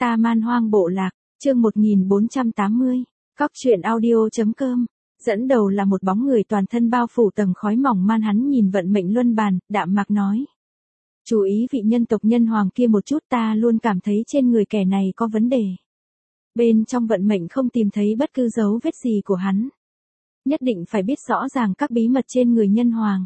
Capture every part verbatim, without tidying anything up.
Ta Man Hoang Bộ Lạc, chương một nghìn bốn trăm tám mươi, Cóc truyện audio chấm com. Dẫn đầu là một bóng người toàn thân bao phủ tầng khói mỏng man, hắn nhìn vận mệnh luân bàn, đạm mạc nói. Chú ý vị nhân tộc nhân hoàng kia một chút, ta luôn cảm thấy trên người kẻ này có vấn đề. Bên trong vận mệnh không tìm thấy bất cứ dấu vết gì của hắn. Nhất định phải biết rõ ràng các bí mật trên người nhân hoàng.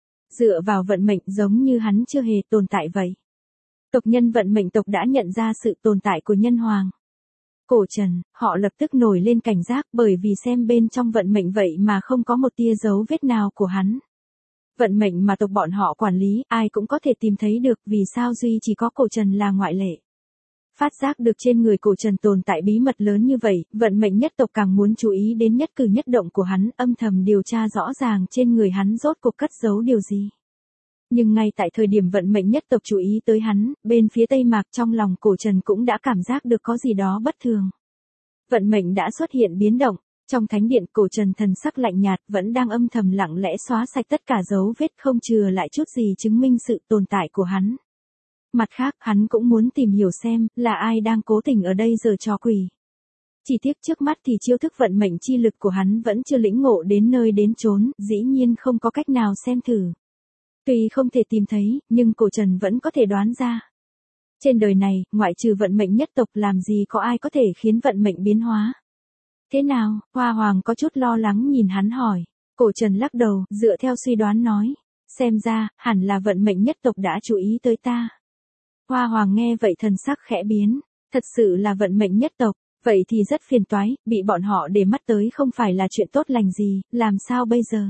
Dựa vào vận mệnh giống như hắn chưa hề tồn tại vậy. Tộc nhân vận mệnh tộc đã nhận ra sự tồn tại của nhân hoàng. Cổ Trần, họ lập tức nổi lên cảnh giác bởi vì xem bên trong vận mệnh vậy mà không có một tia dấu vết nào của hắn. Vận mệnh mà tộc bọn họ quản lý, ai cũng có thể tìm thấy được, vì sao duy chỉ có Cổ Trần là ngoại lệ. Phát giác được trên người Cổ Trần tồn tại bí mật lớn như vậy, vận mệnh nhất tộc càng muốn chú ý đến nhất cử nhất động của hắn, âm thầm điều tra rõ ràng trên người hắn rốt cuộc cất giấu điều gì. Nhưng ngay tại thời điểm vận mệnh nhất tộc chú ý tới hắn, bên phía Tây Mạc trong lòng Cổ Trần cũng đã cảm giác được có gì đó bất thường. Vận mệnh đã xuất hiện biến động, trong thánh điện Cổ Trần thần sắc lạnh nhạt vẫn đang âm thầm lặng lẽ xóa sạch tất cả dấu vết, không chừa lại chút gì chứng minh sự tồn tại của hắn. Mặt khác, hắn cũng muốn tìm hiểu xem là ai đang cố tình ở đây giở trò quỷ. Chỉ tiếc trước mắt thì chiêu thức vận mệnh chi lực của hắn vẫn chưa lĩnh ngộ đến nơi đến chốn, dĩ nhiên không có cách nào xem thử. Tuy không thể tìm thấy, nhưng Cổ Trần vẫn có thể đoán ra. Trên đời này, ngoại trừ vận mệnh nhất tộc làm gì có ai có thể khiến vận mệnh biến hóa. Thế nào? Hoa Hoàng có chút lo lắng nhìn hắn hỏi. Cổ Trần lắc đầu, dựa theo suy đoán nói. Xem ra, hẳn là vận mệnh nhất tộc đã chú ý tới ta. Hoa Hoàng nghe vậy thần sắc khẽ biến. Thật sự là vận mệnh nhất tộc, vậy thì rất phiền toái, bị bọn họ để mắt tới không phải là chuyện tốt lành gì, làm sao bây giờ?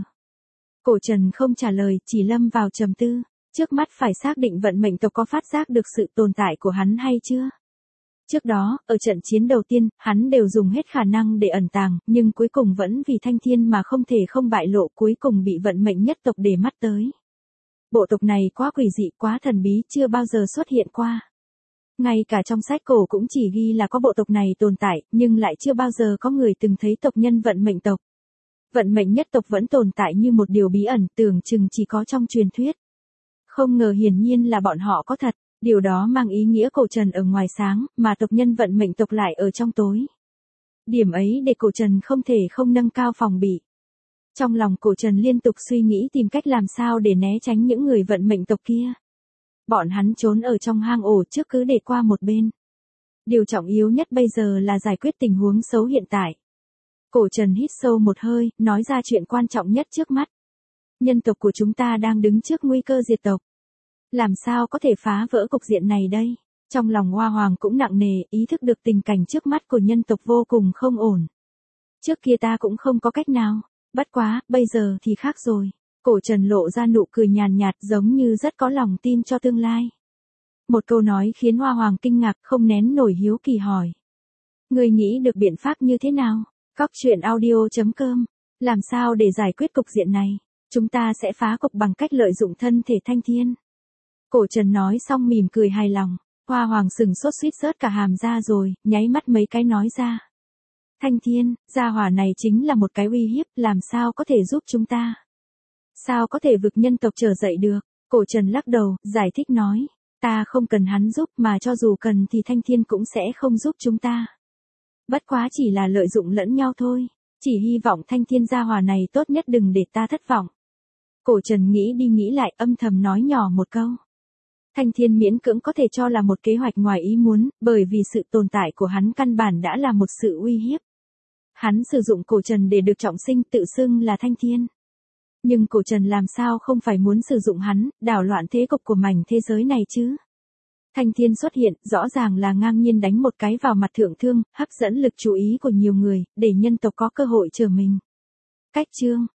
Cổ Trần không trả lời, chỉ lâm vào trầm tư. Trước mắt phải xác định vận mệnh tộc có phát giác được sự tồn tại của hắn hay chưa. Trước đó, ở trận chiến đầu tiên, hắn đều dùng hết khả năng để ẩn tàng, nhưng cuối cùng vẫn vì Thanh Thiên mà không thể không bại lộ, cuối cùng bị vận mệnh nhất tộc để mắt tới. Bộ tộc này quá quỷ dị, quá thần bí, chưa bao giờ xuất hiện qua. Ngay cả trong sách cổ cũng chỉ ghi là có bộ tộc này tồn tại, nhưng lại chưa bao giờ có người từng thấy tộc nhân vận mệnh tộc. Vận mệnh nhất tộc vẫn tồn tại như một điều bí ẩn, tưởng chừng chỉ có trong truyền thuyết. Không ngờ hiển nhiên là bọn họ có thật, điều đó mang ý nghĩa Cổ Trần ở ngoài sáng, mà tộc nhân vận mệnh tộc lại ở trong tối. Điểm ấy để Cổ Trần không thể không nâng cao phòng bị. Trong lòng Cổ Trần liên tục suy nghĩ tìm cách làm sao để né tránh những người vận mệnh tộc kia. Bọn hắn trốn ở trong hang ổ trước cứ để qua một bên. Điều trọng yếu nhất bây giờ là giải quyết tình huống xấu hiện tại. Cổ Trần hít sâu một hơi, nói ra chuyện quan trọng nhất trước mắt. Nhân tộc của chúng ta đang đứng trước nguy cơ diệt tộc. Làm sao có thể phá vỡ cục diện này đây? Trong lòng Hoa Hoàng cũng nặng nề, ý thức được tình cảnh trước mắt của nhân tộc vô cùng không ổn. Trước kia ta cũng không có cách nào, bất quá, bây giờ thì khác rồi. Cổ Trần lộ ra nụ cười nhàn nhạt giống như rất có lòng tin cho tương lai. Một câu nói khiến Hoa Hoàng kinh ngạc không nén nổi hiếu kỳ hỏi. Người nghĩ được biện pháp như thế nào? Cóc truyện audio chấm com. Làm sao để giải quyết cục diện này? Chúng ta sẽ phá cục bằng cách lợi dụng thân thể Thanh Thiên. Cổ Trần nói xong mỉm cười hài lòng. Hoa Hoàng sừng sốt suýt rớt cả hàm ra rồi, nháy mắt mấy cái nói ra. Thanh Thiên, gia hỏa này chính là một cái uy hiếp, làm sao có thể giúp chúng ta? Sao có thể vực nhân tộc trở dậy được? Cổ Trần lắc đầu, giải thích nói. Ta không cần hắn giúp, mà cho dù cần thì Thanh Thiên cũng sẽ không giúp chúng ta. Bất quá chỉ là lợi dụng lẫn nhau thôi. Chỉ hy vọng Thanh Thiên gia hỏa này tốt nhất đừng để ta thất vọng. Cổ Trần nghĩ đi nghĩ lại, âm thầm nói nhỏ một câu. Thanh Thiên miễn cưỡng có thể cho là một kế hoạch ngoài ý muốn, bởi vì sự tồn tại của hắn căn bản đã là một sự uy hiếp. Hắn sử dụng Cổ Trần để được trọng sinh, tự xưng là Thanh Thiên. Nhưng Cổ Trần làm sao không phải muốn sử dụng hắn, đảo loạn thế cục của mảnh thế giới này chứ? Thanh Thiên xuất hiện, rõ ràng là ngang nhiên đánh một cái vào mặt Thượng Thương, hấp dẫn lực chú ý của nhiều người, để nhân tộc có cơ hội trở mình. Cách chương